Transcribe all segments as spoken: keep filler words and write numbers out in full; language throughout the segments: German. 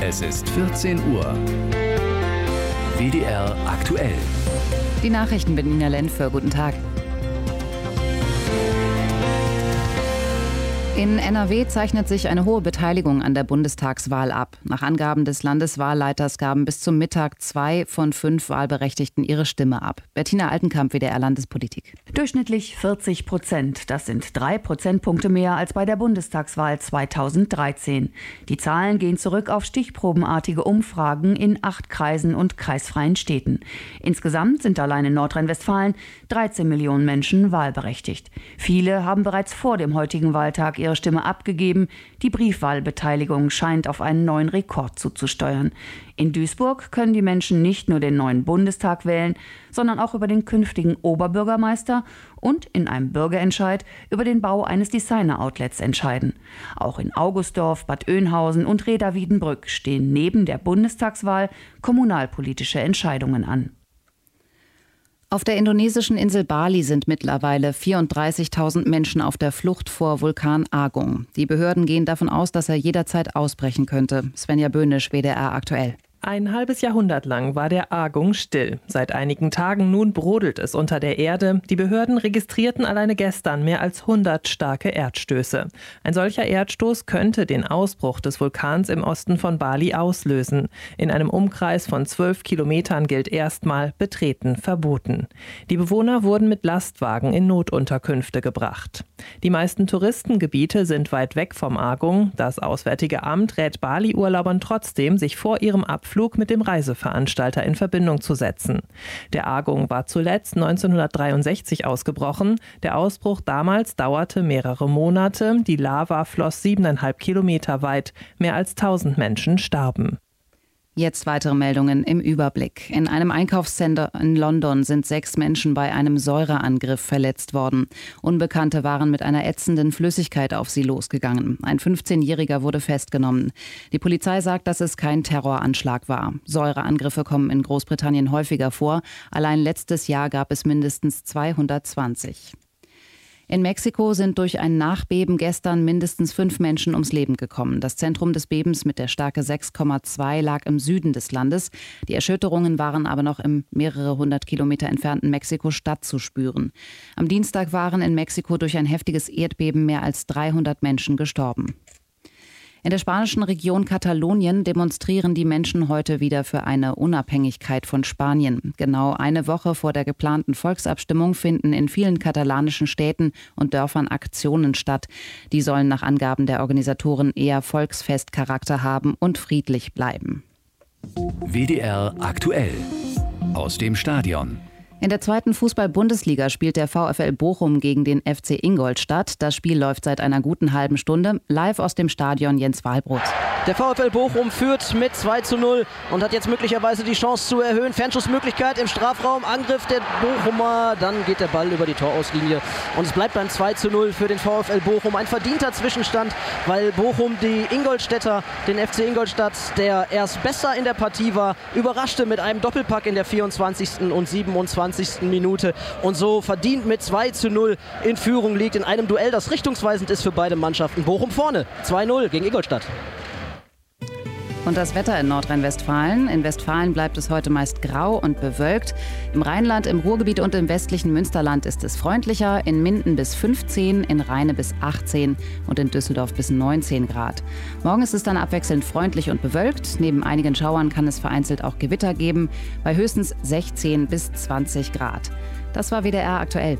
Es ist vierzehn Uhr. W D R aktuell. Die Nachrichten mit Nina Lenfe. Guten Tag. In N R W zeichnet sich eine hohe Beteiligung an der Bundestagswahl ab. Nach Angaben des Landeswahlleiters gaben bis zum Mittag zwei von fünf Wahlberechtigten ihre Stimme ab. Bettina Altenkamp, W D R Landespolitik. Durchschnittlich vierzig Prozent. Das sind drei Prozentpunkte mehr als bei der Bundestagswahl zweitausenddreizehn. Die Zahlen gehen zurück auf stichprobenartige Umfragen in acht Kreisen und kreisfreien Städten. Insgesamt sind allein in Nordrhein-Westfalen dreizehn Millionen Menschen wahlberechtigt. Viele haben bereits vor dem heutigen Wahltag ihre Stimme abgegeben. Die Briefwahlbeteiligung scheint auf einen neuen Rekord zuzusteuern. In Duisburg können die Menschen nicht nur den neuen Bundestag wählen, sondern auch über den künftigen Oberbürgermeister und in einem Bürgerentscheid über den Bau eines Designer-Outlets entscheiden. Auch in Augustdorf, Bad Oeynhausen und Reda-Wiedenbrück stehen neben der Bundestagswahl kommunalpolitische Entscheidungen an. Auf der indonesischen Insel Bali sind mittlerweile vierunddreißigtausend Menschen auf der Flucht vor Vulkan Agung. Die Behörden gehen davon aus, dass er jederzeit ausbrechen könnte. Svenja Böhnisch, W D R aktuell. Ein halbes Jahrhundert lang war der Agung still. Seit einigen Tagen nun brodelt es unter der Erde. Die Behörden registrierten alleine gestern mehr als hundert starke Erdstöße. Ein solcher Erdstoß könnte den Ausbruch des Vulkans im Osten von Bali auslösen. In einem Umkreis von zwölf Kilometern gilt erstmal Betreten verboten. Die Bewohner wurden mit Lastwagen in Notunterkünfte gebracht. Die meisten Touristengebiete sind weit weg vom Agung. Das Auswärtige Amt rät Bali-Urlaubern trotzdem, sich vor ihrem Abflug mit dem Reiseveranstalter in Verbindung zu setzen. Der Agung war zuletzt neunzehnhundertdreiundsechzig ausgebrochen. Der Ausbruch damals dauerte mehrere Monate. Die Lava floss siebeneinhalb Kilometer weit. Mehr als tausend Menschen starben. Jetzt weitere Meldungen im Überblick. In einem Einkaufscenter in London sind sechs Menschen bei einem Säureangriff verletzt worden. Unbekannte waren mit einer ätzenden Flüssigkeit auf sie losgegangen. Ein fünfzehnjähriger wurde festgenommen. Die Polizei sagt, dass es kein Terroranschlag war. Säureangriffe kommen in Großbritannien häufiger vor. Allein letztes Jahr gab es mindestens zweihundertzwanzig. In Mexiko sind durch ein Nachbeben gestern mindestens fünf Menschen ums Leben gekommen. Das Zentrum des Bebens mit der Stärke sechs Komma zwei lag im Süden des Landes. Die Erschütterungen waren aber noch im mehrere hundert Kilometer entfernten Mexiko-Stadt zu spüren. Am Dienstag waren in Mexiko durch ein heftiges Erdbeben mehr als dreihundert Menschen gestorben. In der spanischen Region Katalonien demonstrieren die Menschen heute wieder für eine Unabhängigkeit von Spanien. Genau eine Woche vor der geplanten Volksabstimmung finden in vielen katalanischen Städten und Dörfern Aktionen statt. Die sollen nach Angaben der Organisatoren eher Volksfestcharakter haben und friedlich bleiben. W D R aktuell. Aus dem Stadion. In der zweiten Fußball-Bundesliga spielt der VfL Bochum gegen den F C Ingolstadt. Das Spiel läuft seit einer guten halben Stunde. Live aus dem Stadion Jens Wahlbrot. Der VfL Bochum führt mit zwei zu null und hat jetzt möglicherweise die Chance zu erhöhen. Fernschussmöglichkeit im Strafraum, Angriff der Bochumer. Dann geht der Ball über die Torauslinie und es bleibt beim zwei zu null für den VfL Bochum. Ein verdienter Zwischenstand, weil Bochum die Ingolstädter, den F C Ingolstadt, der erst besser in der Partie war, überraschte mit einem Doppelpack in der vierundzwanzigsten und siebenundzwanzigsten Minute und so verdient mit zwei zu null in Führung liegt in einem Duell, das richtungsweisend ist für beide Mannschaften. Bochum vorne, zwei null gegen Ingolstadt. Und das Wetter in Nordrhein-Westfalen. In Westfalen bleibt es heute meist grau und bewölkt. Im Rheinland, im Ruhrgebiet und im westlichen Münsterland ist es freundlicher. In Minden bis fünfzehn, in Rheine bis achtzehn und in Düsseldorf bis neunzehn Grad. Morgen ist es dann abwechselnd freundlich und bewölkt. Neben einigen Schauern kann es vereinzelt auch Gewitter geben, bei höchstens sechzehn bis zwanzig Grad. Das war W D R aktuell.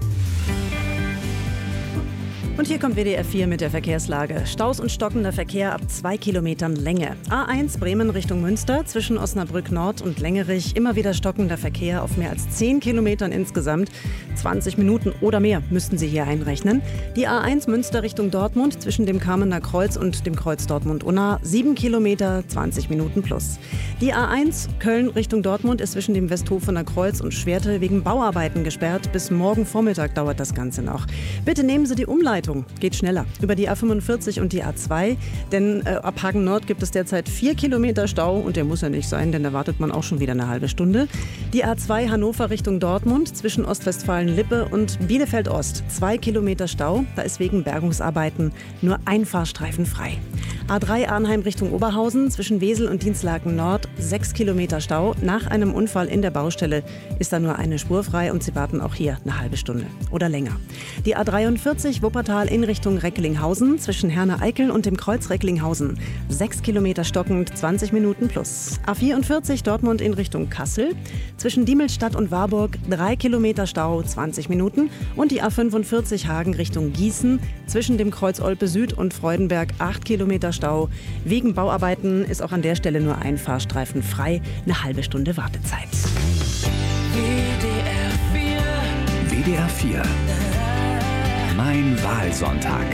Und hier kommt W D R vier mit der Verkehrslage. Staus und stockender Verkehr ab zwei Kilometern Länge. A eins Bremen Richtung Münster zwischen Osnabrück Nord und Lengerich. Immer wieder stockender Verkehr auf mehr als zehn Kilometern insgesamt. zwanzig Minuten oder mehr müssten Sie hier einrechnen. Die A eins Münster Richtung Dortmund zwischen dem Kamener Kreuz und dem Kreuz Dortmund-Unna. sieben Kilometer, zwanzig Minuten plus. Die A eins Köln Richtung Dortmund ist zwischen dem Westhofener Kreuz und Schwerte wegen Bauarbeiten gesperrt. Bis morgen Vormittag dauert das Ganze noch. Bitte nehmen Sie die Umleitung. Geht schneller über die A fünfundvierzig und die A zwei, denn äh, ab Hagen Nord gibt es derzeit vier Kilometer Stau und der muss ja nicht sein, denn da wartet man auch schon wieder eine halbe Stunde. Die A zwei Hannover Richtung Dortmund zwischen Ostwestfalen-Lippe und Bielefeld Ost, zwei Kilometer Stau, da ist wegen Bergungsarbeiten nur ein Fahrstreifen frei. A drei Arnheim Richtung Oberhausen, zwischen Wesel und Dienstlaken Nord, sechs Kilometer Stau. Nach einem Unfall in der Baustelle ist da nur eine Spur frei und Sie warten auch hier eine halbe Stunde oder länger. Die A dreiundvierzig Wuppertal in Richtung Recklinghausen, zwischen Herne-Eickel und dem Kreuz Recklinghausen, sechs Kilometer stockend, zwanzig Minuten plus. A vierundvierzig Dortmund in Richtung Kassel, zwischen Diemelstadt und Warburg, drei Kilometer Stau, zwanzig Minuten. Und die A fünfundvierzig Hagen Richtung Gießen, zwischen dem Kreuz Olpe Süd und Freudenberg, acht Kilometer Stau. Wegen Bauarbeiten ist auch an der Stelle nur ein Fahrstreifen frei, eine halbe Stunde Wartezeit. W D R vier. Mein Wahlsonntag.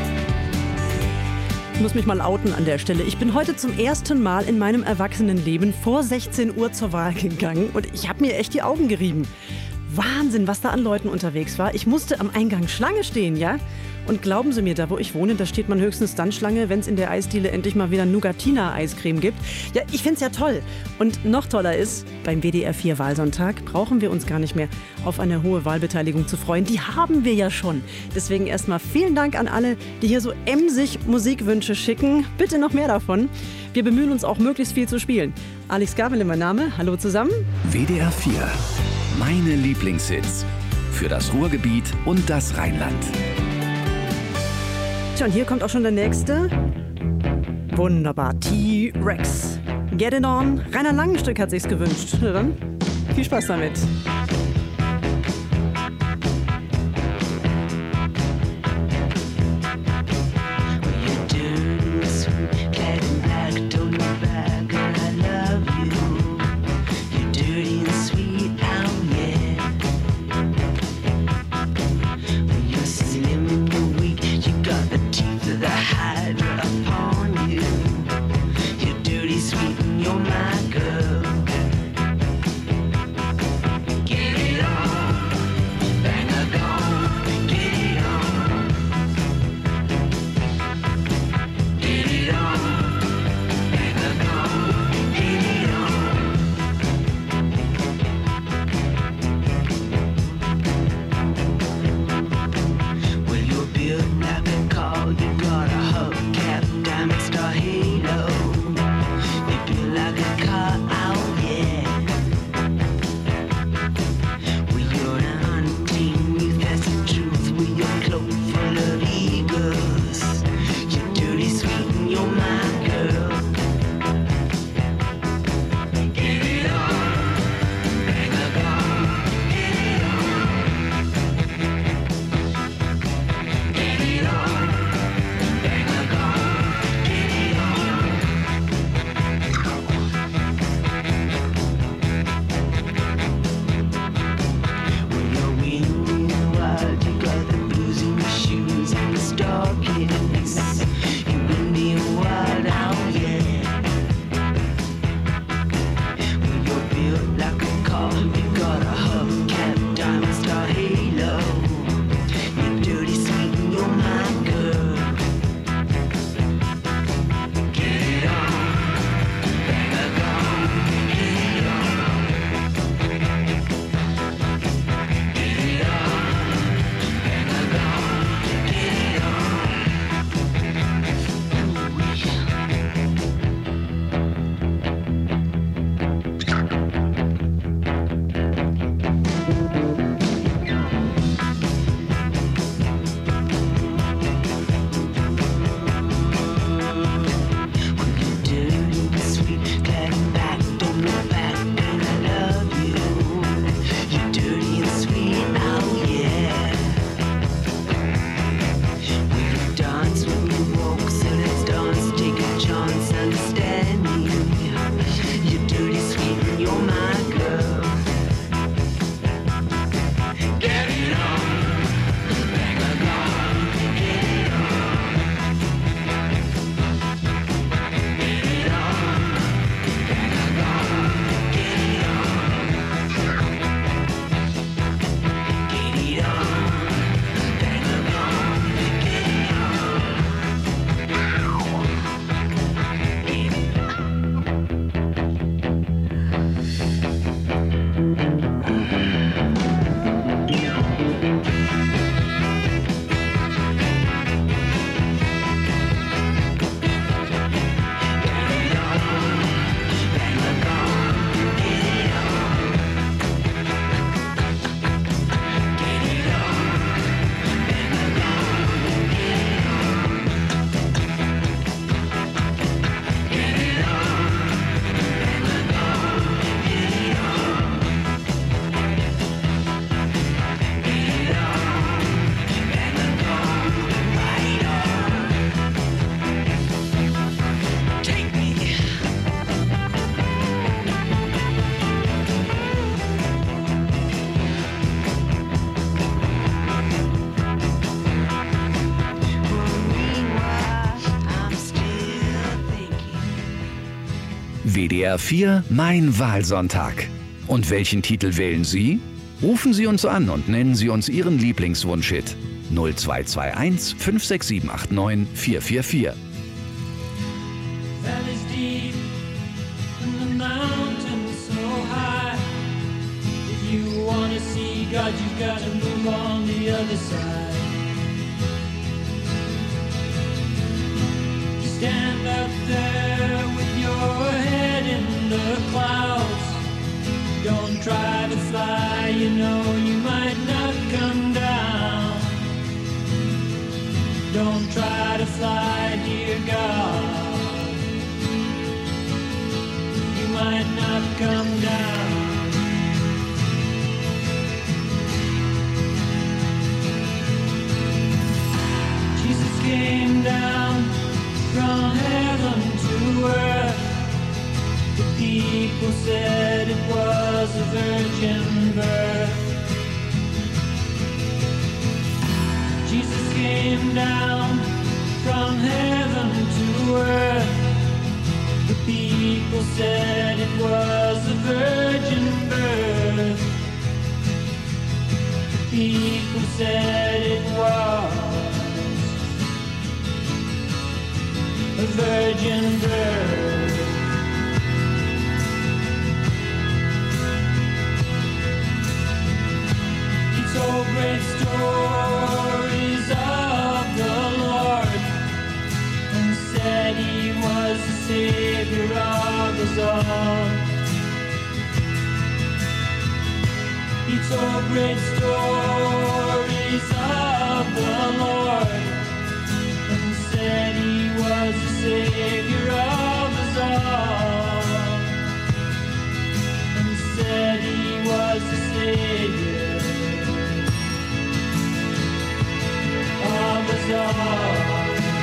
Ich muss mich mal outen an der Stelle. Ich bin heute zum ersten Mal in meinem Erwachsenenleben vor sechzehn Uhr zur Wahl gegangen und ich habe mir echt die Augen gerieben. Wahnsinn, was da an Leuten unterwegs war. Ich musste am Eingang Schlange stehen, ja? Und glauben Sie mir, da wo ich wohne, da steht man höchstens dann Schlange, wenn es in der Eisdiele endlich mal wieder Nougatina-Eiscreme gibt. Ja, ich find's ja toll. Und noch toller ist, beim W D R vier Wahlsonntag brauchen wir uns gar nicht mehr auf eine hohe Wahlbeteiligung zu freuen. Die haben wir ja schon. Deswegen erstmal vielen Dank an alle, die hier so emsig Musikwünsche schicken. Bitte noch mehr davon. Wir bemühen uns auch, möglichst viel zu spielen. Alex Gabel, mein Name. Hallo zusammen. W D R vier. Meine Lieblingshits. Für das Ruhrgebiet und das Rheinland. Tja, und hier kommt auch schon der nächste. Wunderbar, T-Rex. Get it on. Rainer Langenstück hat sich's gewünscht. Na dann, viel Spaß damit. Get W D R vier Mein Wahlsonntag. Und welchen Titel wählen Sie? Rufen Sie uns an und nennen Sie uns Ihren Lieblingswunschhit. null zwei zwei eins fünf sechs sieben acht neun vier vier vier. God, you've got to move on the other side. You stand up there with your head in the clouds. Don't try to fly, you know you might not come down. Don't try to fly, dear God. You might not come down. Came down from heaven to earth. The people said it was a virgin birth. Jesus came down from heaven to earth. The people said it was a virgin birth. The people said it was a virgin birth. He told great stories of the Lord and said he was the Savior of us all. He told great stories of the Lord and said he was the Savior of us all, and said he was the Savior of us all.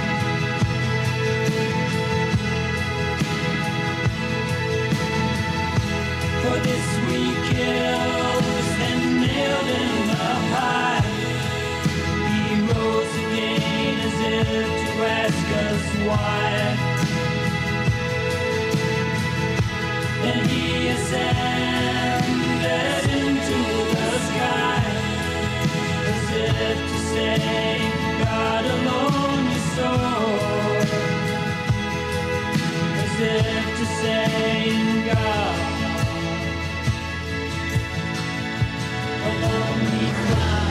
For this we killed and nailed him up high. He rose again as if to ask us why. Then he ascended into the sky, as if to say, God alone you saw. As if to say, God alone we fly.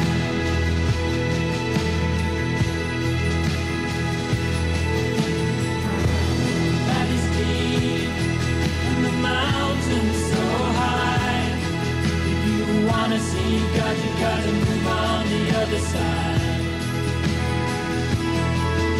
Wanna see God, you gotta move on the other side.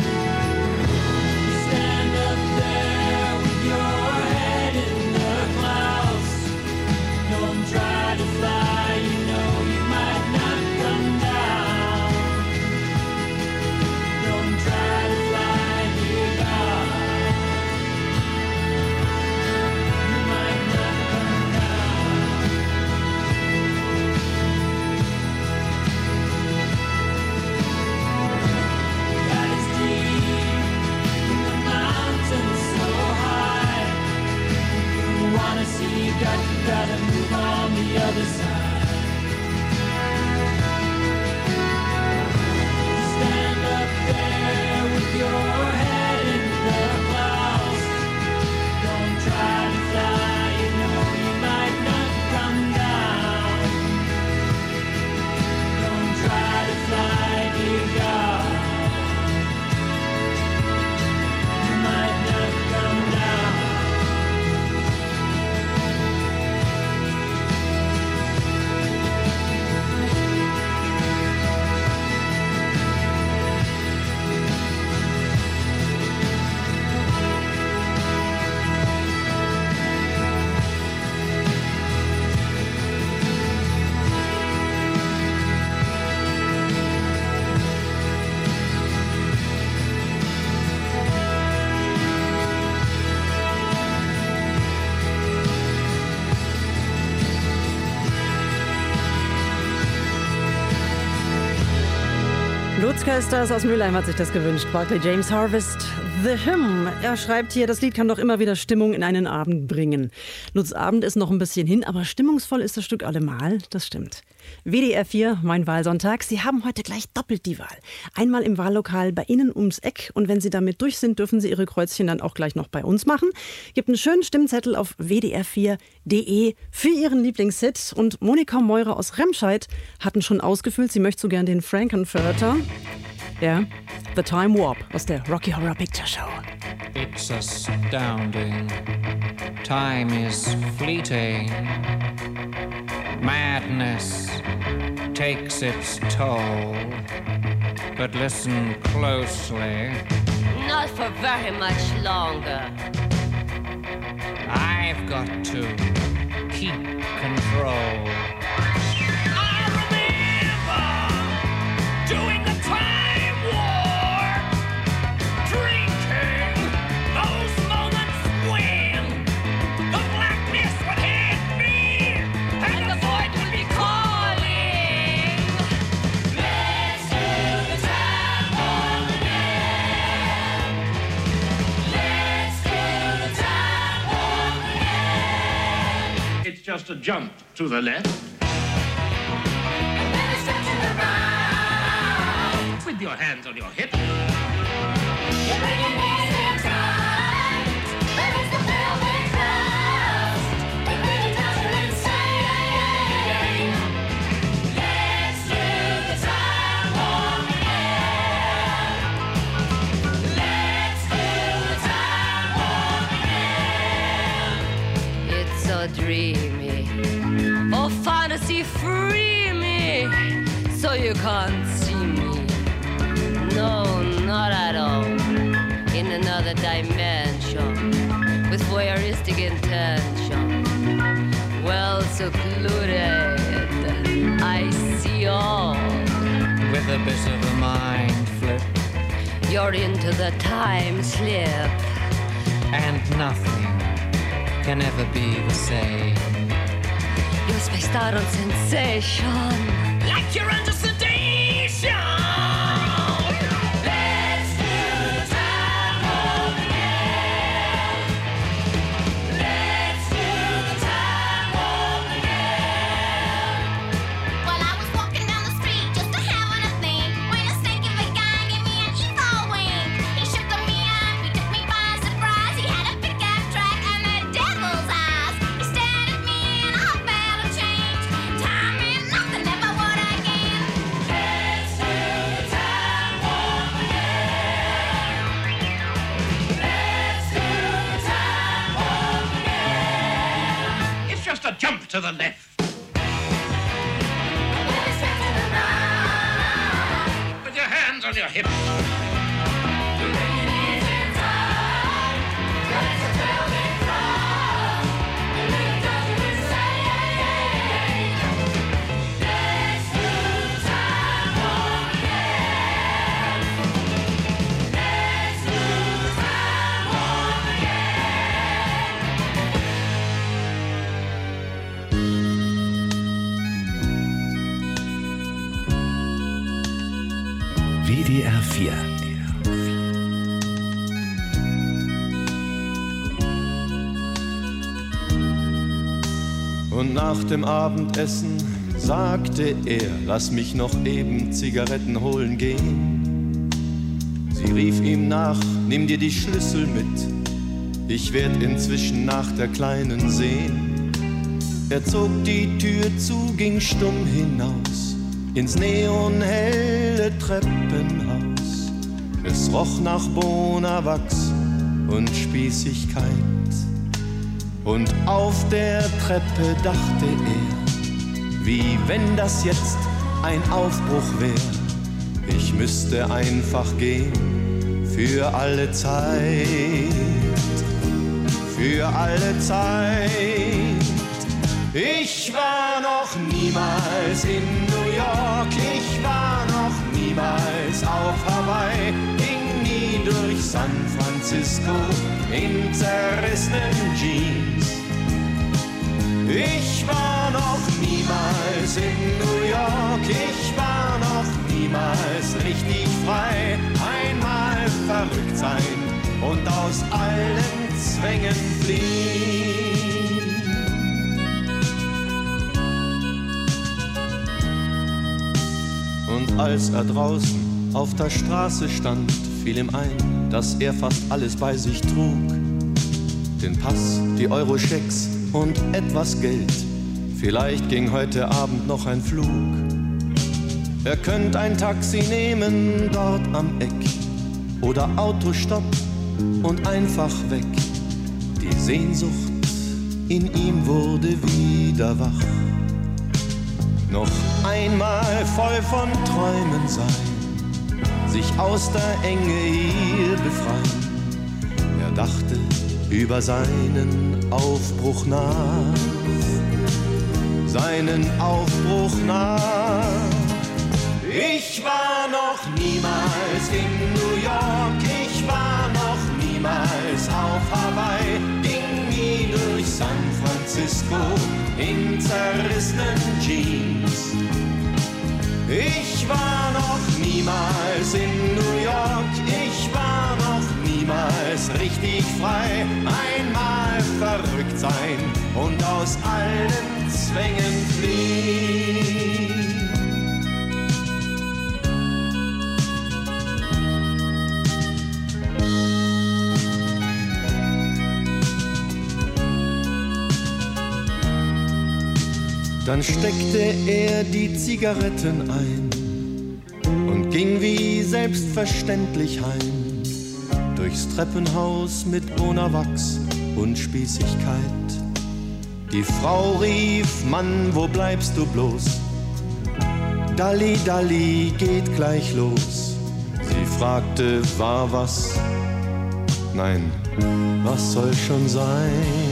Fritz Kösters aus Mülheim hat sich das gewünscht. Barclay James Harvest, The Hymn. Er schreibt hier, das Lied kann doch immer wieder Stimmung in einen Abend bringen. Lutz Abend ist noch ein bisschen hin, aber stimmungsvoll ist das Stück allemal. Das stimmt. W D R vier, mein Wahlsonntag. Sie haben heute gleich doppelt die Wahl. Einmal im Wahllokal bei Ihnen ums Eck. Und wenn Sie damit durch sind, dürfen Sie Ihre Kreuzchen dann auch gleich noch bei uns machen. Gibt einen schönen Stimmzettel auf w d r vier punkt d e für Ihren Lieblingshit. Und Monika Meurer aus Remscheid hatten schon ausgefüllt, sie möchte so gern den Frankenfurter. Ja, The Time Warp aus der Rocky Horror Picture Show. It's astounding. Time is fleeting. Madness takes its toll. But listen closely. Not for very much longer. I've got to keep control. I remember doing the time war, drinking those moments when the blackness would hit me and the void would be calling. Let's do the time war again. Let's do the time war again. It's just a jump to the left. With your hands on your hips. It's so dreamy. Oh, fantasy, free me. So you can't see me. No, not at all. In another dimension, with voyeuristic intention. Well secluded, I see all. With a bit of a mind flip. You're into the time slip. And nothing can ever be the same. You're spaced out on sensation. Like you're under sedation. Jump to the left. With your hands on your hips. W D R vier. Und nach dem Abendessen sagte er, lass mich noch eben Zigaretten holen gehen. Sie rief ihm nach, nimm dir die Schlüssel mit, ich werd inzwischen nach der Kleinen sehen. Er zog die Tür zu, ging stumm hinaus ins neonhelle Treppenhaus. Es roch nach Bonawachs und Spießigkeit. Und auf der Treppe dachte er, wie wenn das jetzt ein Aufbruch wär. Ich müsste einfach gehen, für alle Zeit, für alle Zeit. Ich war noch niemals in New York, ich war noch niemals auf Hawaii, ging nie durch San Francisco in zerrissenen Jeans. Ich war noch niemals in New York, ich war noch niemals niemals richtig frei. Einmal verrückt sein und aus allen Zwängen fliehen. Und als er draußen auf der Straße stand, fiel ihm ein, dass er fast alles bei sich trug. Den Pass, die Euro-Schecks und etwas Geld. Vielleicht ging heute Abend noch ein Flug. Er könnte ein Taxi nehmen dort am Eck oder Autostopp und einfach weg. Die Sehnsucht in ihm wurde wieder wach. Noch einmal voll von Träumen sein, sich aus der Enge hier befreien. Er dachte über seinen Aufbruch nach, seinen Aufbruch nach. Ich war noch niemals in New York, ich war noch niemals auf Hawaii, ging nie durch San Francisco in zerrissenen Jeans. Ich war noch niemals in New York, ich war noch niemals richtig frei. Einmal verrückt sein und aus allen Zwängen fliehen. Dann steckte er die Zigaretten ein und ging wie selbstverständlich heim, durchs Treppenhaus mit Bonawachs und Spießigkeit. Die Frau rief, Mann, wo bleibst du bloß? Dalli, Dalli, geht gleich los. Sie fragte, war was? Nein, was soll schon sein?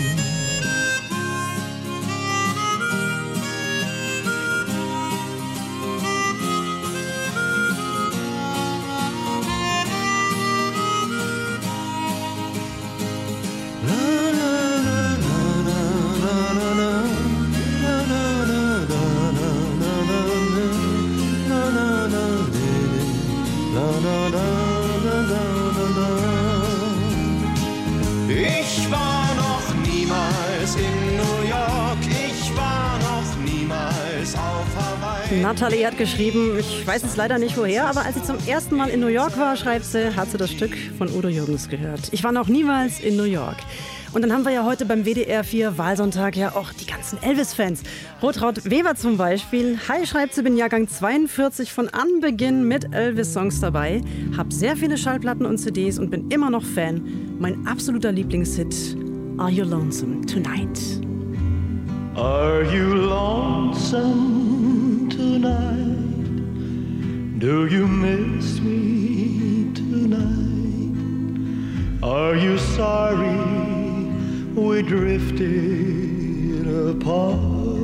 Ich war noch niemals in New York, ich war noch niemals auf Hawaii. Natalie hat geschrieben, ich weiß jetzt leider nicht woher, aber als sie zum ersten Mal in New York war, schreibt sie, hat sie das Stück von Udo Jürgens gehört. Ich war noch niemals in New York. Und dann haben wir ja heute beim W D R vier Wahlsonntag ja auch die ganzen Elvis-Fans. Rotraud Weber zum Beispiel. Hi, schreibt sie, bin Jahrgang zweiundvierzig, von Anbeginn mit Elvis-Songs dabei. Hab sehr viele Schallplatten und C Ds und bin immer noch Fan. Mein absoluter Lieblingshit, Are You Lonesome Tonight? Are you lonesome tonight? Do you miss me tonight? Are you sorry we drifted apart?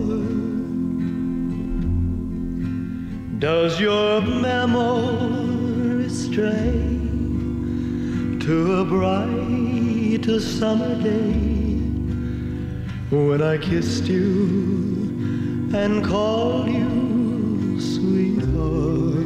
Does your memory stray to a bright summer day when I kissed you and called you sweetheart?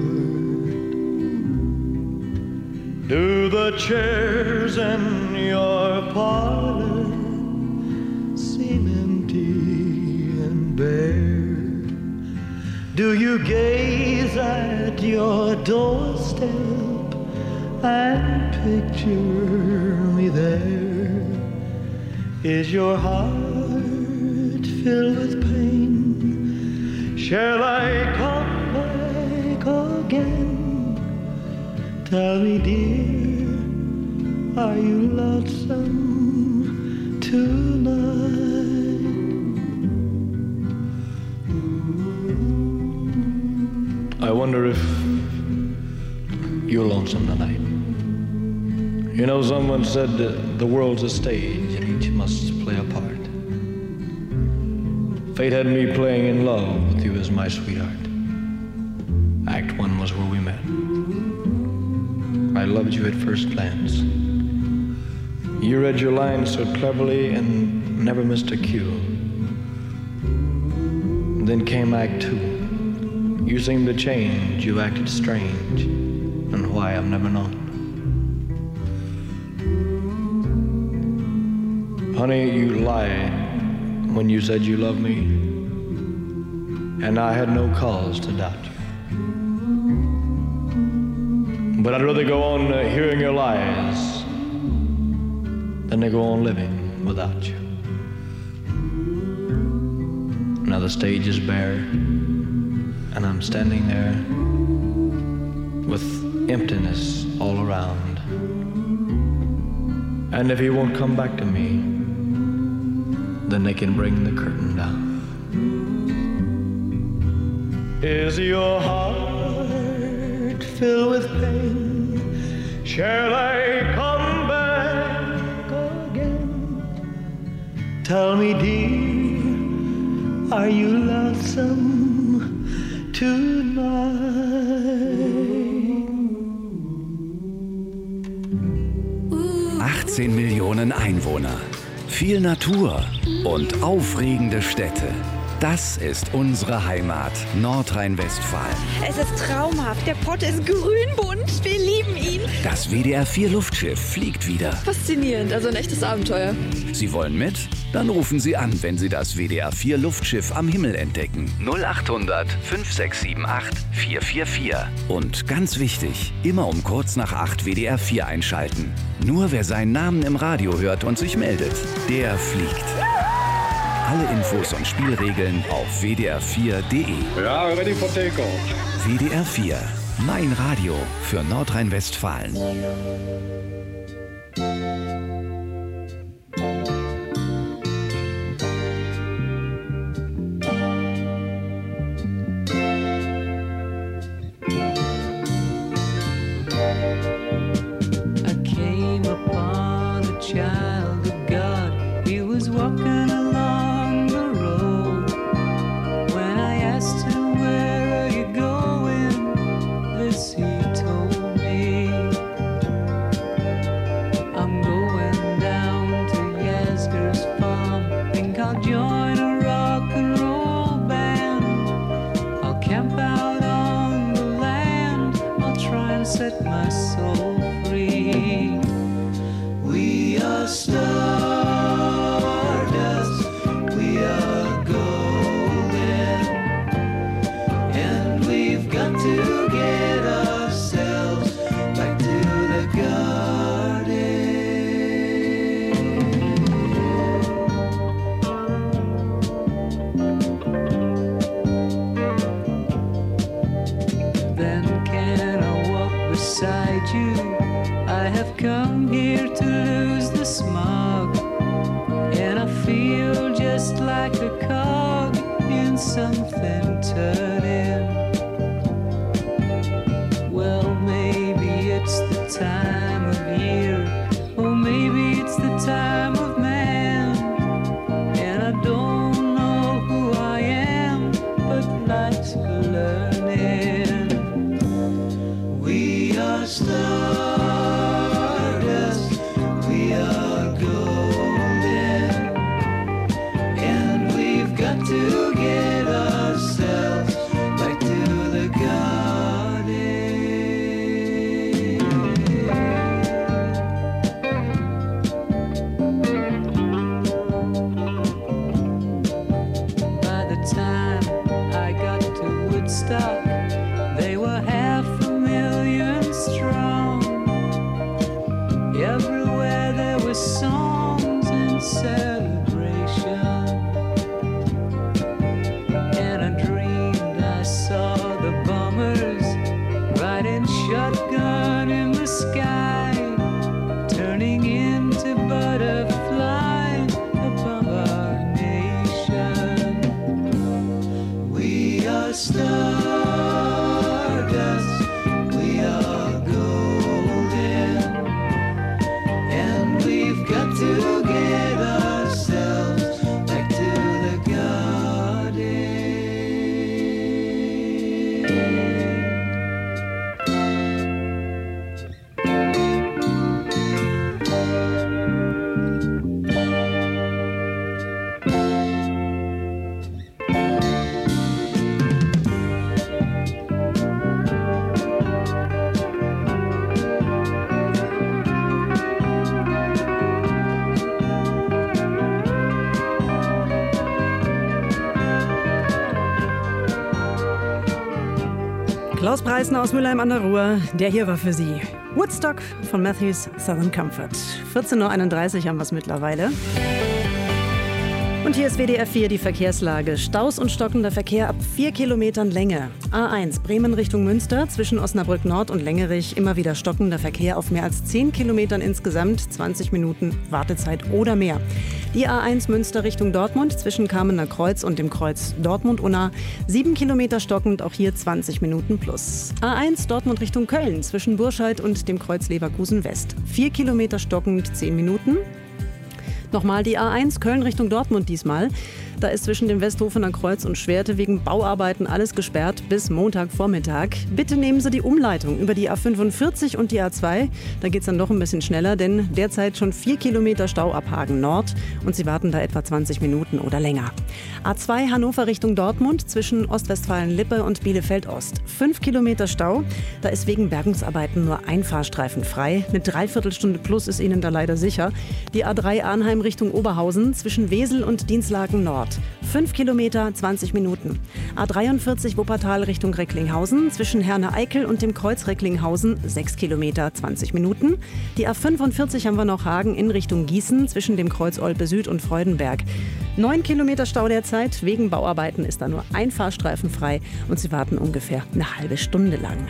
Do the chairs in your parlor seem empty and bare? Do you gaze at your doorstep and picture me there? Is your heart filled with pain? Shall I come back again? Tell me, dear, are you lonesome tonight? I wonder if you're lonesome tonight. You know, someone said that the world's a stage and each must play a part. Fate had me playing in love with you as my sweetheart. Act one was where we met. I loved you at first glance. You read your lines so cleverly and never missed a cue. Then came Act two. You seem to change, you acted strange, and why I've never known. Honey, you lied when you said you loved me, and I had no cause to doubt you. But I'd rather go on uh, hearing your lies than to go on living without you. Now the stage is bare, and I'm standing there with emptiness all around. And if he won't come back to me, then they can bring the curtain down. Is your heart filled with pain? Shall I come back again? Tell me, dear, are you lonesome tonight? achtzehn Millionen Einwohner, viel Natur und aufregende Städte. Das ist unsere Heimat, Nordrhein-Westfalen. Es ist traumhaft. Der Pott ist grünbunt. Wir lieben ihn. Das W D R vier Luftschiff fliegt wieder. Faszinierend, also ein echtes Abenteuer. Sie wollen mit? Dann rufen Sie an, wenn Sie das W D R vier Luftschiff am Himmel entdecken. null acht hundert fünf sechs sieben acht vier vier vier. Und ganz wichtig, immer um kurz nach acht W D R vier einschalten. Nur wer seinen Namen im Radio hört und sich meldet, der fliegt. Alle Infos und Spielregeln auf w d r vier punkt d e. Ja, ready for takeoff. W D R vier, mein Radio für Nordrhein-Westfalen. I came upon a child of God. He was walking along the road. When I asked him, where are you going? This he told me. I'm going down to Yasgur's farm. Think I'll join a rock and roll band. I'll camp out on the land. I'll try and set my soul free. We are stardust, we are golden, and we've got to get ourselves back to the garden. Then can I walk beside you? I have come here to lose the smog, and I feel just like a cog in something turning. Well, maybe it's the time of year, or maybe it's the time of man, and I don't know who I am, but life's for learning. We are stardust, we are good. Klaus Preisner aus Mülheim an der Ruhr, der hier war für Sie. Woodstock von Matthews Southern Comfort. vierzehn Uhr einunddreißig haben wir es mittlerweile. Und hier ist W D R vier die Verkehrslage. Staus und stockender Verkehr ab vier Kilometern Länge. A eins Bremen Richtung Münster zwischen Osnabrück Nord und Längerich immer wieder stockender Verkehr auf mehr als zehn Kilometern insgesamt, zwanzig Minuten Wartezeit oder mehr. Die A eins Münster Richtung Dortmund zwischen Kamener Kreuz und dem Kreuz Dortmund-Unna sieben Kilometer stockend, auch hier zwanzig Minuten plus. A eins Dortmund Richtung Köln zwischen Burscheid und dem Kreuz Leverkusen West vier Kilometer stockend, zehn Minuten. Nochmal die A eins Köln Richtung Dortmund diesmal. Da ist zwischen dem Westhofener Kreuz und Schwerte wegen Bauarbeiten alles gesperrt bis Montagvormittag. Bitte nehmen Sie die Umleitung über die A fünfundvierzig und die A zwei. Da geht es dann doch ein bisschen schneller, denn derzeit schon vier Kilometer Stau ab Hagen Nord und Sie warten da etwa zwanzig Minuten oder länger. A zwei Hannover Richtung Dortmund zwischen Ostwestfalen-Lippe und Bielefeld-Ost. fünf Kilometer Stau. Da ist wegen Bergungsarbeiten nur ein Fahrstreifen frei. Eine Dreiviertelstunde plus ist Ihnen da leider sicher. Die A drei Arnheim Richtung Oberhausen zwischen Wesel und Dinslaken Nord. fünf Kilometer, zwanzig Minuten. A dreiundvierzig Wuppertal Richtung Recklinghausen zwischen Herne-Eickel und dem Kreuz Recklinghausen sechs Kilometer, zwanzig Minuten. Die A fünfundvierzig haben wir noch Hagen in Richtung Gießen zwischen dem Kreuz Olpe Süd und Freudenberg. neun Kilometer Stau derzeit. Wegen Bauarbeiten ist da nur ein Fahrstreifen frei und Sie warten ungefähr eine halbe Stunde lang.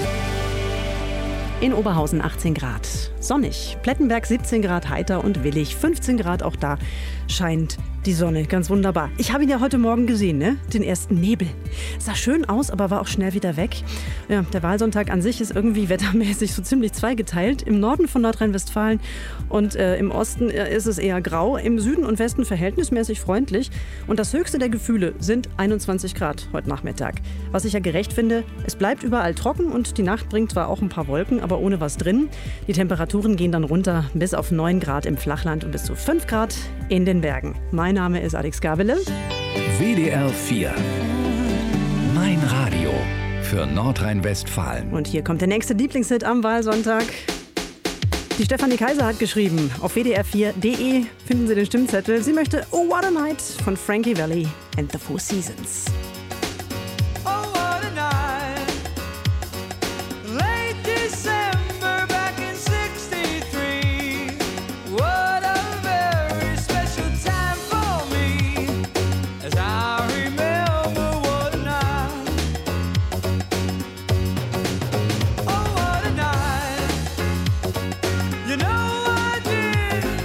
In Oberhausen achtzehn Grad. Sonnig. Plettenberg siebzehn Grad heiter und willig. fünfzehn Grad, auch da scheint die Sonne. Ganz wunderbar. Ich habe ihn ja heute Morgen gesehen, ne? Den ersten Nebel. Sah schön aus, aber war auch schnell wieder weg. Ja, der Wahlsonntag an sich ist irgendwie wettermäßig so ziemlich zweigeteilt. Im Norden von Nordrhein-Westfalen und äh, im Osten äh, ist es eher grau. Im Süden und Westen verhältnismäßig freundlich. Und das höchste der Gefühle sind einundzwanzig Grad heute Nachmittag. Was ich ja gerecht finde, es bleibt überall trocken und die Nacht bringt zwar auch ein paar Wolken, aber ohne was drin. Die Temperaturen gehen dann runter bis auf neun Grad im Flachland und bis zu fünf Grad in den Bergen. Mein Name ist Alex Gabele. W D R vier. Mein Radio für Nordrhein-Westfalen. Und hier kommt der nächste Lieblingshit am Wahlsonntag. Die Stefanie Kaiser hat geschrieben, auf w d r vier punkt d e finden Sie den Stimmzettel. Sie möchte Oh What a Night von Frankie Valli and the Four Seasons.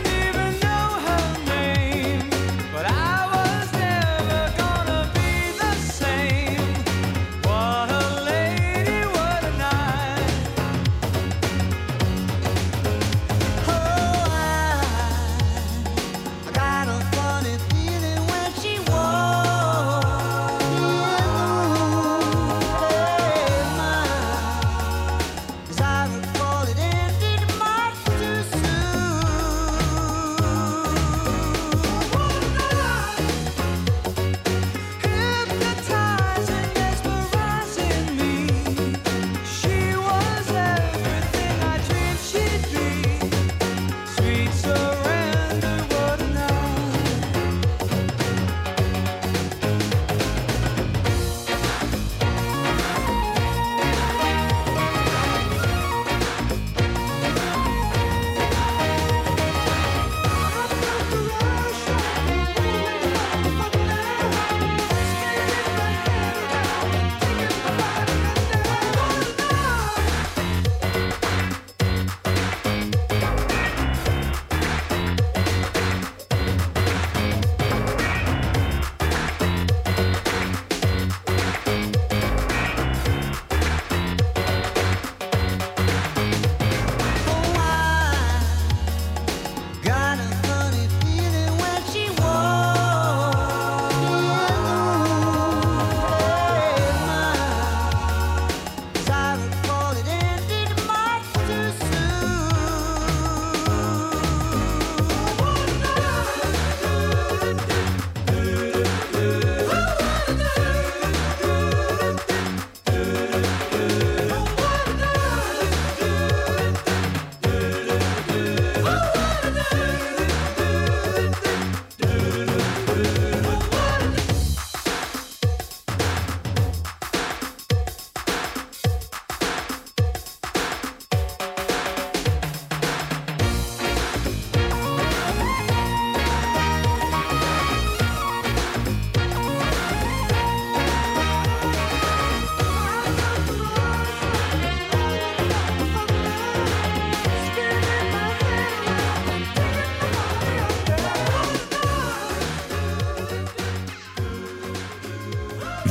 But I was never gonna be the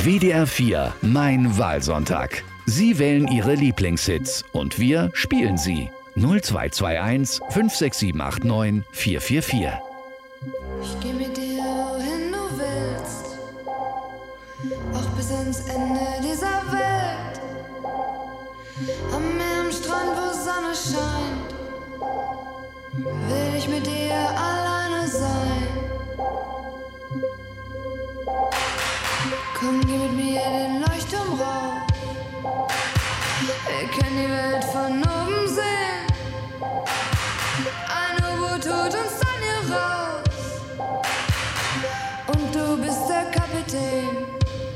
W D R vier, mein Wahlsonntag. Sie wählen Ihre Lieblingshits und wir spielen sie. null zwei zwei eins fünf sechs sieben acht neun vier vier vier. Ich geh mit dir, wohin du willst, auch bis ans Ende dieser Welt. Am Meer, am Strand, wo Sonne scheint, will ich mit dir alleine sein. Komm, geh mit mir den Leuchtturm rauf, wir können die Welt von oben sehen. Ein U-Boot holt uns dann hier raus und du bist der Kapitän.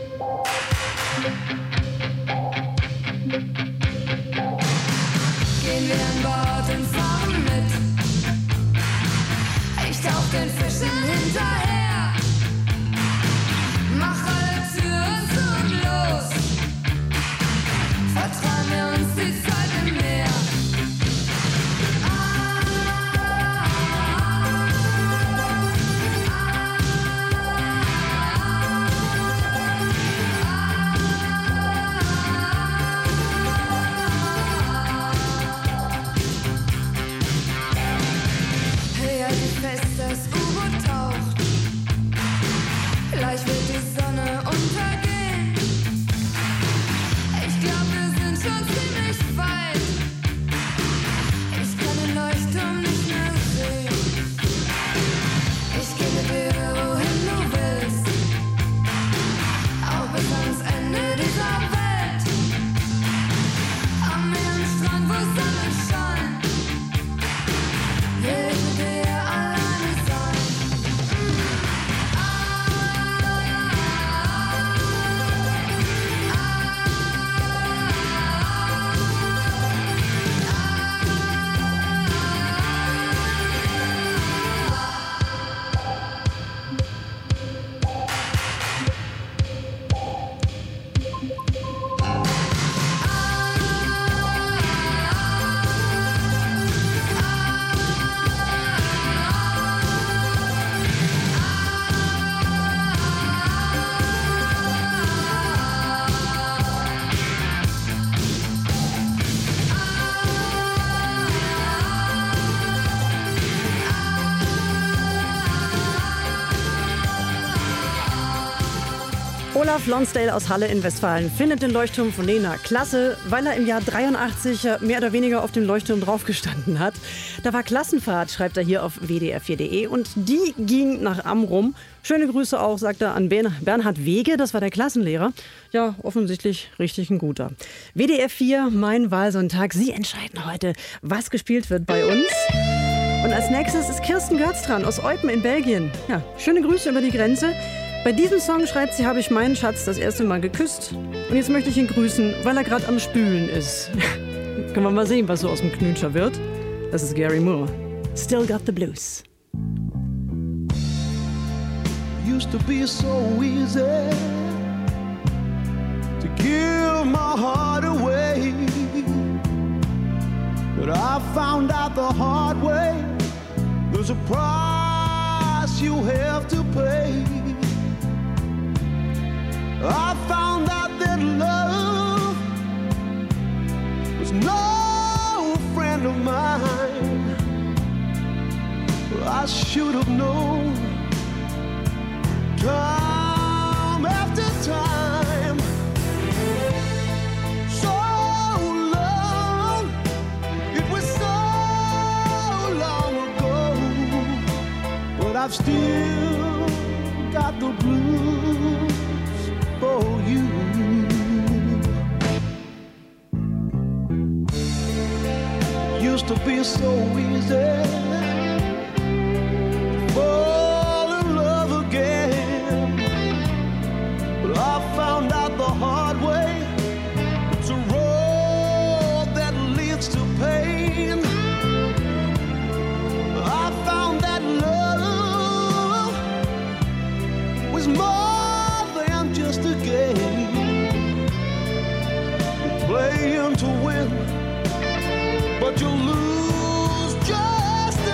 Gehen wir an Bord und fahren mit, ich tauch den Fischen hinterher, mach alle Türen zu und los, vertrauen wir uns die Zeit im Meer. Hey, halt dich fest, das U-Boot taucht, gleich wird die Sonne untergehen. Ich glaub, wir sind schon ziemlich weit, ich kann den Leuchtturm nicht mehr sehen. Ich geh mit dir, wohin du willst, auch bis ans Ende dieser Welt. Am Meer, am Strand, wo Sonne scheint, will ich mit dir alleine sein. Olaf Lonsdale aus Halle in Westfalen findet den Leuchtturm von Lena klasse, weil er im Jahr dreiundachtzig mehr oder weniger auf dem Leuchtturm draufgestanden hat. Da war Klassenfahrt, schreibt er hier auf w d r vier punkt d e, und die ging nach Amrum. Schöne Grüße auch, sagt er, an Bernhard Wege, das war der Klassenlehrer. Ja, offensichtlich richtig ein guter. W D R vier, mein Wahlsonntag. Sie entscheiden heute, was gespielt wird bei uns. Und als nächstes ist Kirsten Görz dran aus Eupen in Belgien. Ja, schöne Grüße über die Grenze. Bei diesem Song schreibt sie, habe ich meinen Schatz das erste Mal geküsst. Und jetzt möchte ich ihn grüßen, weil er gerade am Spülen ist. Können wir mal sehen, was so aus dem Knutscher wird. Das ist Gary Moore. Still got the blues. Used to be so easy to give my heart away, but I found out the hard way there's a price you have to pay. I found out that love was no friend of mine. I should have known time after time. So long, it was so long ago, but I've still got the blues for you. Used to be so easy fall in love again, but I found out the hard way it's a road that leads to pain. I found that love was more than just a game. You're playing to win, but you lose just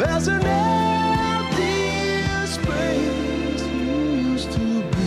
There's an empty space used to be.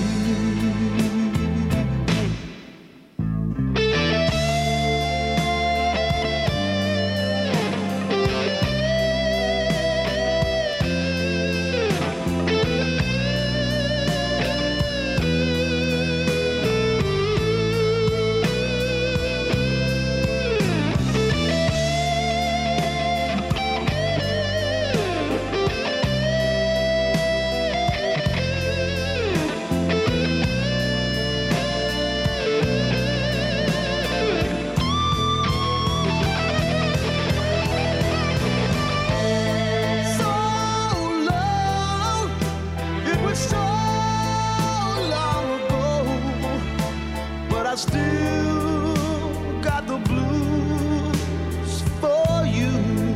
I still got the blues for you.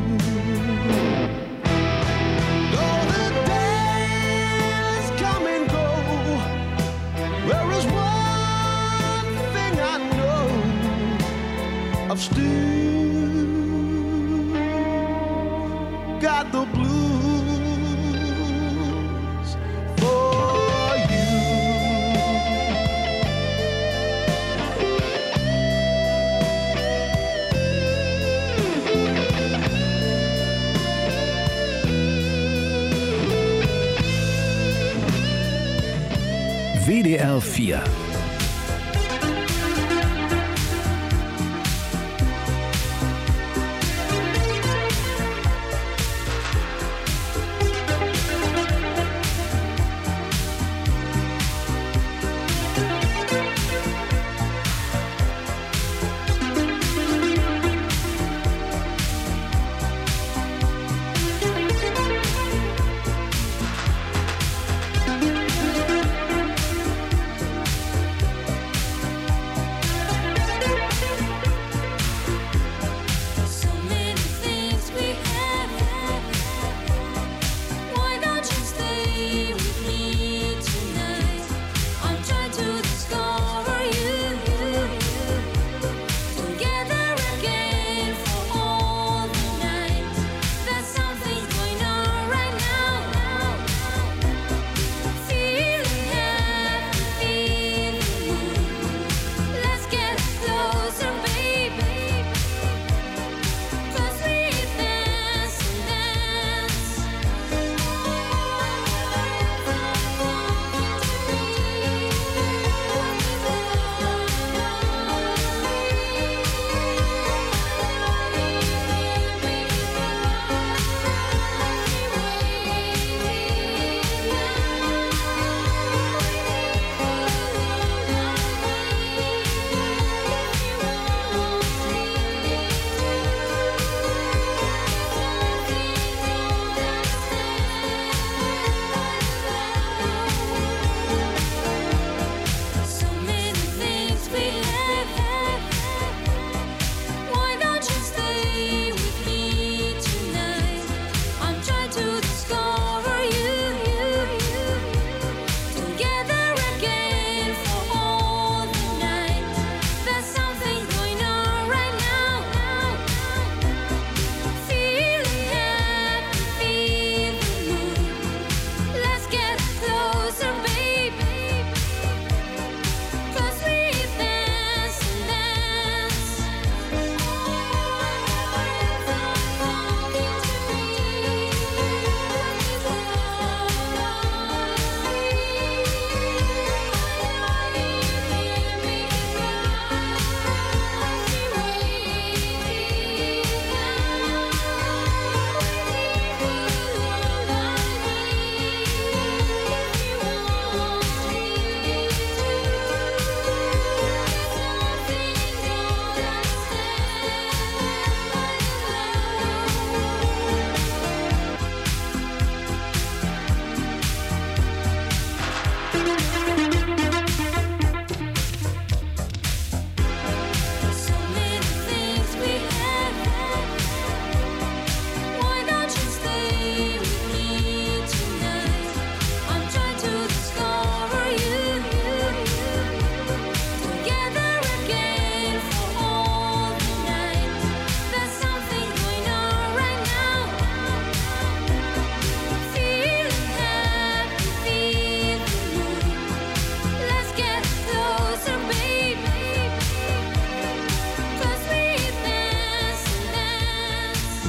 Though the days come and go, there is one thing I know, I've still got the blues for you. W D R vier.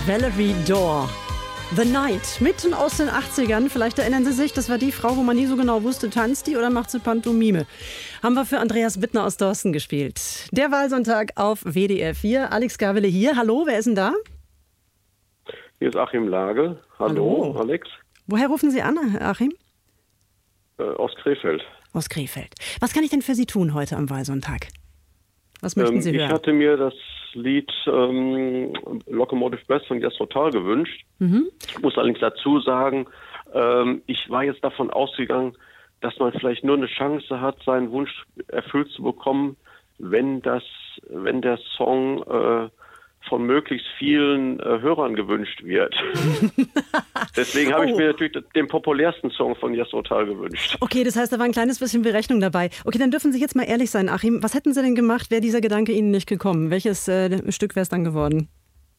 Valerie Dorr. The Night, mitten aus den achtzigern. Vielleicht erinnern Sie sich, das war die Frau, wo man nie so genau wusste, tanzt die oder macht sie Pantomime. Haben wir für Andreas Bittner aus Dorsten gespielt. Der Wahlsonntag auf W D R vier. Alex Gavele hier. Hallo, wer ist denn da? Hier ist Achim Lage. Hallo, Hallo. Alex. Woher rufen Sie an, Achim? Äh, aus Krefeld. Aus Krefeld. Was kann ich denn für Sie tun heute am Wahlsonntag? Was möchten Ähm, Sie hören? ich hatte mir das Lied ähm, Locomotive Breath von Jethro Tull gewünscht. Mhm. Ich muss allerdings dazu sagen, ähm, ich war jetzt davon ausgegangen, dass man vielleicht nur eine Chance hat, seinen Wunsch erfüllt zu bekommen, wenn das, wenn der Song äh, von möglichst vielen äh, Hörern gewünscht wird. Deswegen habe Oh. ich mir natürlich den populärsten Song von Jethro Tull gewünscht. Okay, das heißt, da war ein kleines bisschen Berechnung dabei. Okay, dann dürfen Sie jetzt mal ehrlich sein, Achim. Was hätten Sie denn gemacht, wäre dieser Gedanke Ihnen nicht gekommen? Welches äh, Stück wäre es dann geworden?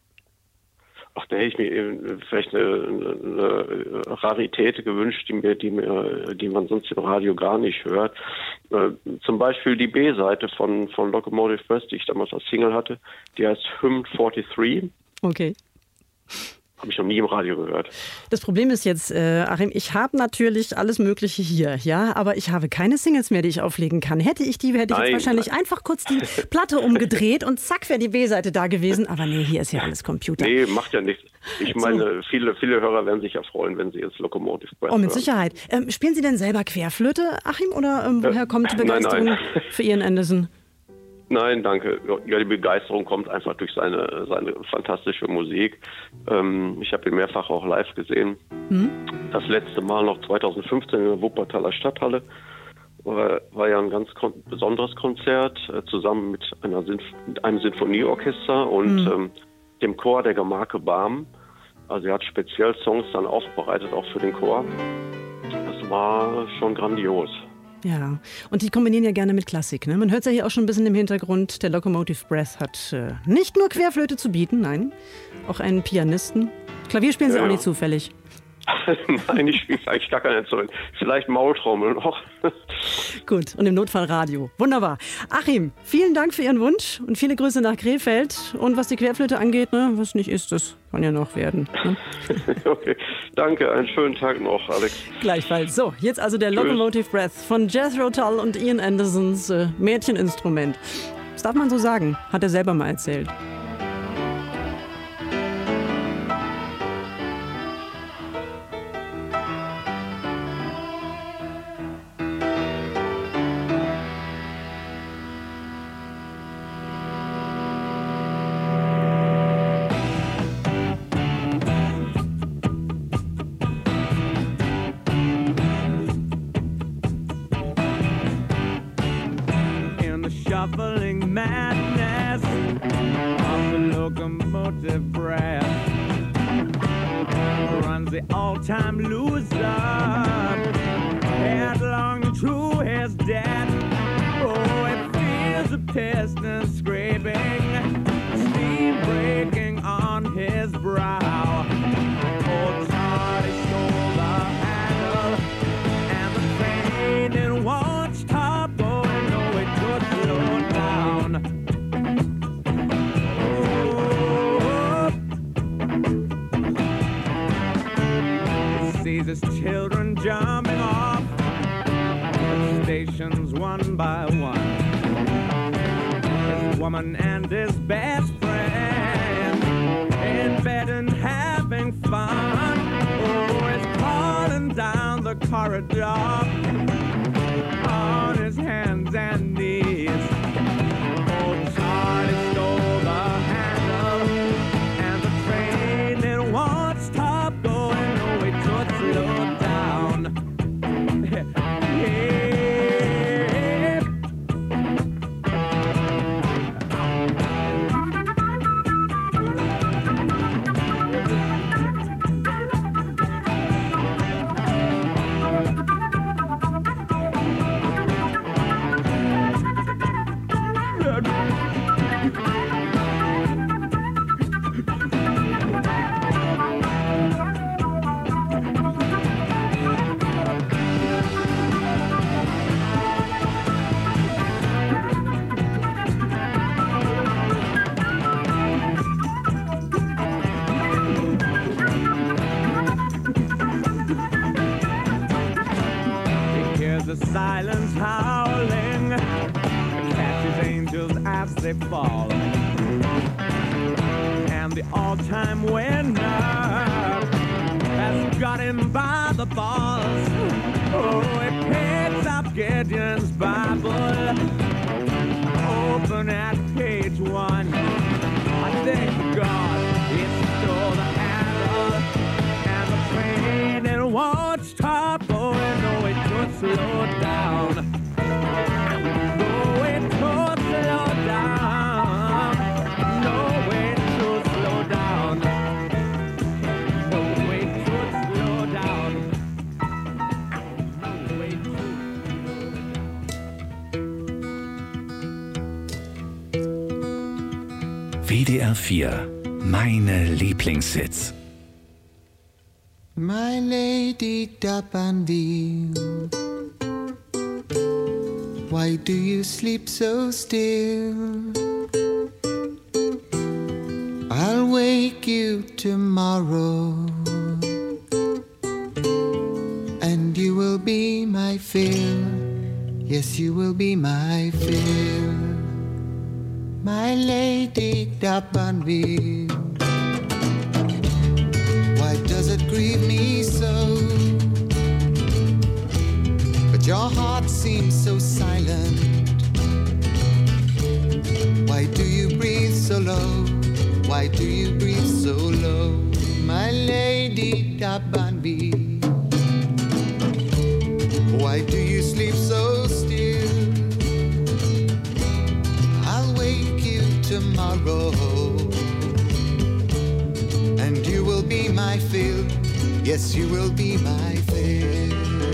Ach, da hätte ich mir eben vielleicht eine, eine Rarität gewünscht, die, mir, die, mir, die man sonst im Radio gar nicht hört. Äh, zum Beispiel die B-Seite von, von Locomotive Breath, die ich damals als Single hatte, die heißt Hymn dreiundvierzig. Okay. Habe ich noch nie im Radio gehört. Das Problem ist jetzt, äh, Achim, ich habe natürlich alles Mögliche hier, ja, aber ich habe keine Singles mehr, die ich auflegen kann. Hätte ich die, hätte ich Nein, jetzt wahrscheinlich nein. einfach kurz die Platte umgedreht und zack wäre die B-Seite da gewesen. Aber nee, hier ist ja alles Computer. Nee, macht ja nichts. Ich meine, viele, viele Hörer werden sich ja freuen, wenn sie jetzt Locomotive Breath Oh, mit hören. Sicherheit. Ähm, spielen Sie denn selber Querflöte, Achim, oder ähm, woher Äh, kommt die nein, Begeisterung nein. für Ian Anderson? Nein, danke. Ja, die Begeisterung kommt einfach durch seine, seine fantastische Musik. Ähm, ich habe ihn mehrfach auch live gesehen. Hm? Das letzte Mal noch zweitausendfünfzehn in der Wuppertaler Stadthalle. War, war ja ein ganz kon besonderes Konzert, äh, zusammen mit, einer Sinf mit einem Sinfonieorchester und Hm. ähm, dem Chor der Gemarke Barm. Also er hat speziell Songs dann aufbereitet, auch für den Chor. Das war schon grandios. Ja, und die kombinieren ja gerne mit Klassik. Ne? Man hört es ja hier auch schon ein bisschen im Hintergrund. Der Locomotive Breath hat äh, nicht nur Querflöte zu bieten, nein, auch einen Pianisten. Klavier spielen Sie Ja, auch ja. nicht zufällig. Nein, ich spiele eigentlich gar kein Instrument. Vielleicht Maultrommel noch. Gut, und im Notfall Radio. Wunderbar. Achim, vielen Dank für Ihren Wunsch und viele Grüße nach Krefeld. Und was die Querflöte angeht, ne, was nicht ist, das kann ja noch werden. Ne? Okay, danke. Einen schönen Tag noch, Alex. Gleichfalls. So, jetzt also der Tschüss. Locomotive Breath von Jethro Tull und Ian Andersons äh, Mädcheninstrument. Das darf man so sagen, hat er selber mal erzählt. In the shuffling madness of the locomotive breath runs the all-time loser headlong to his death. Oh, it feels the piston scraping, steam breaking on his brow. Oh, Toddy stole the handle, and the train it won't stop going. No, it could slow down. Oh, he sees his children jumping off the stations one by one. His woman and his best friend in bed and having fun. Oh, he's calling down the corridor on his hands and knees. Oh, Charlie stole the handle, and the train it won't stop going. No, it could slow down. Yeah. they fall. And the all-time winner has got him by the balls. Oh, he picks up Gideon's Bible, open at page one. I thank God he stole the handle, and the train it won't stop going. No, it could slow down. No, it could slow down. No, it could slow down. No, it could slow down. No, it W D R vier, meine Lieblingshits. My Lady D'Abanville, why do you sleep so still? I'll wake you tomorrow, and you will be my fill. Yes, you will be my fill. My Lady D'Abanville, why does it grieve me so? But your heart seems so silent. Why do you breathe so low? Why do you breathe so low? My Lady D'Abanville, why do you sleep so still? I'll wake you tomorrow, and you will be my fill. Yes, you will be my fill.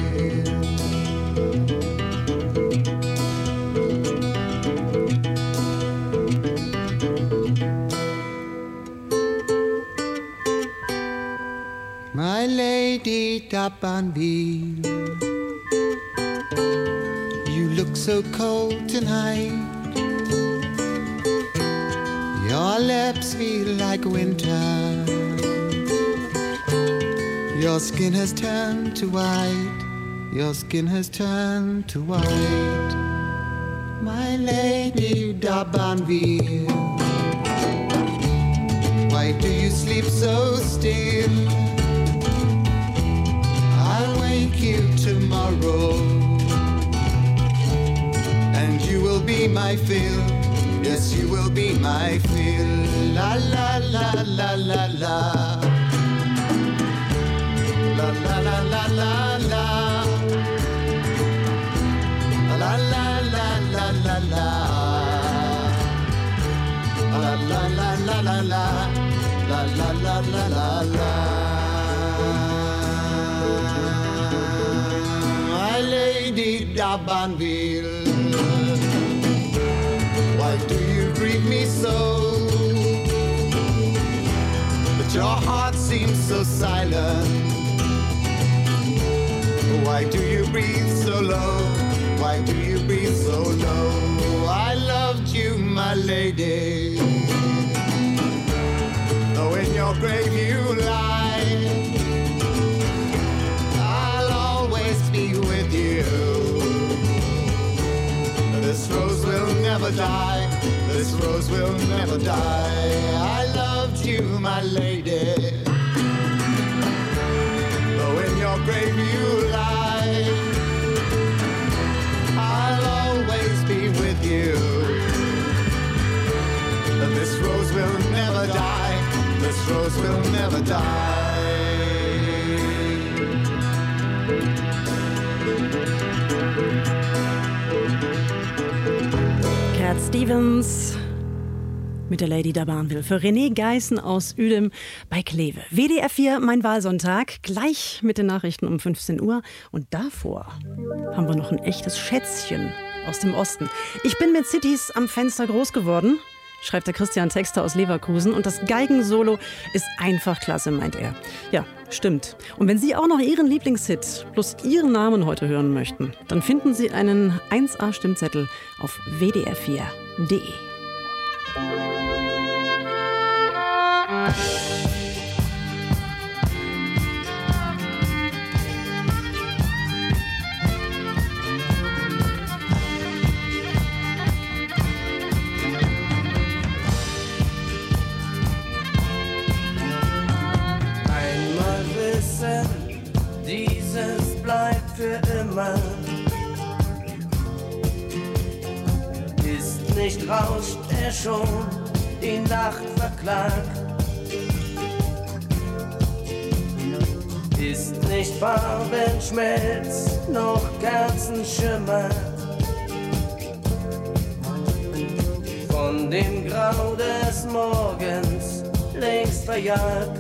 My Lady D'Abanville, you look so cold tonight. Your lips feel like winter. Your skin has turned to white. Your skin has turned to white. My Lady D'Abanville, why do you sleep so still? I'll wake you tomorrow, and you will be my fill. Yes, you will be my fill. La la la la la la. La la la la la la. La la la la la la. La la la la la la. La la la la la la. My Lady D'Abanville, why do you grieve me so? But your heart seems so silent. Why do you breathe so low? Why do you breathe so low? I loved you, my lady, though in your grave you lie, I'll always be with you. This rose will never die. This rose will never die. I loved you, my lady, though in your grave you lie, I'll always be with you. This rose will never die. This rose will never die. Cat Stevens mit der Lady D'Abanville für René Geißen aus Uedem bei Kleve. W D R vier, mein Wahlsonntag, gleich mit den Nachrichten um fünfzehn Uhr. Und davor haben wir noch ein echtes Schätzchen aus dem Osten. Ich bin mit Cities am Fenster groß geworden, schreibt der Christian Texter aus Leverkusen. Und das Geigensolo ist einfach klasse, meint er. Ja, stimmt. Und wenn Sie auch noch Ihren Lieblingshit plus Ihren Namen heute hören möchten, dann finden Sie einen eins A Stimmzettel auf w d r vier punkt d e. rauscht er schon, die Nacht verklagt. Ist nicht Farbenschmelz, noch Kerzenschimmer. Von dem Grau des Morgens längst verjagt.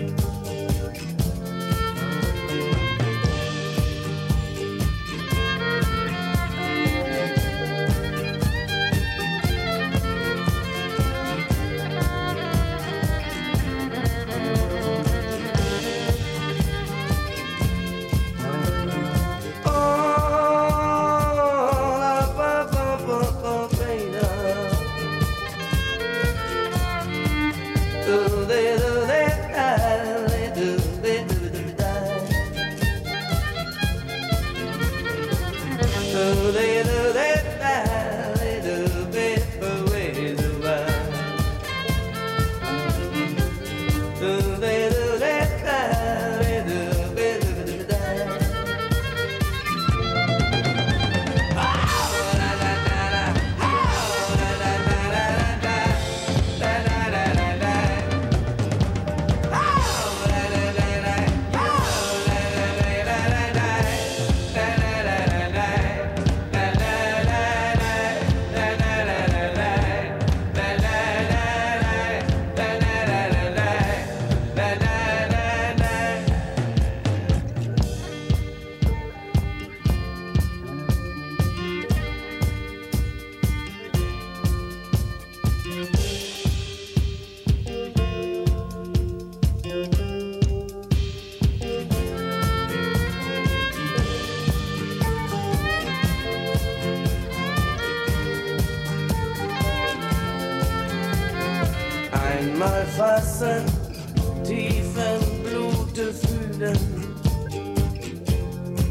Einmal fassen, tief im Blute fühlen.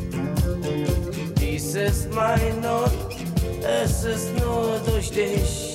Dies ist mein und es ist nur durch dich.